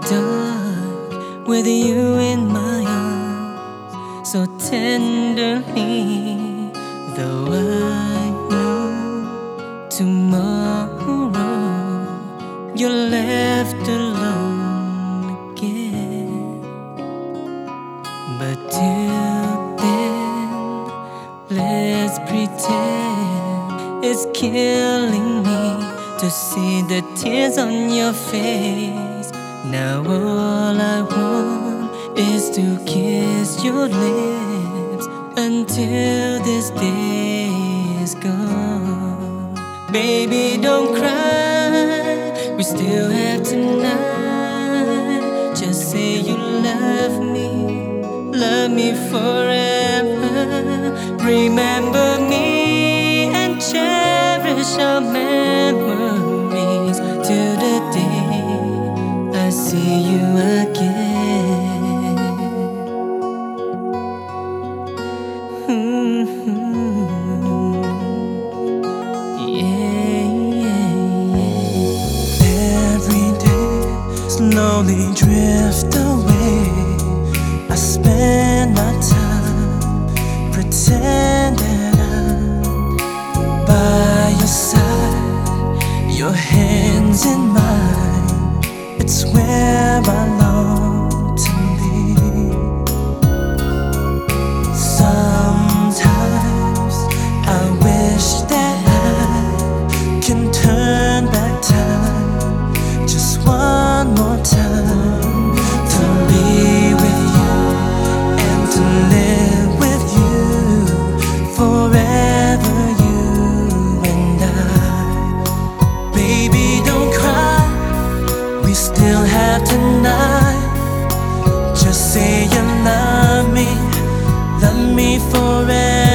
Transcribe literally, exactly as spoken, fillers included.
dark with you in my arms so tenderly. Though I know tomorrow you're left alone again, but till then, let's pretend it's killing me to see the tears on your face. Now all I want is to kiss your lips until this day is gone. Baby, don't cry, we still have tonight. Just say you love me, love me forever. Remember me and cherish our memories till the day I see you again. Mm-hmm. Yeah, yeah, yeah. Every day slowly drift away. I spend my time pretend that I'm by your side, your hands in mine. It's where I long to be. Sometimes I wish that I can turn back time just one more time to be with you and to live with you forever, you and I. Baby, don't cry, we still have tonight. Just say you love me, love me forever.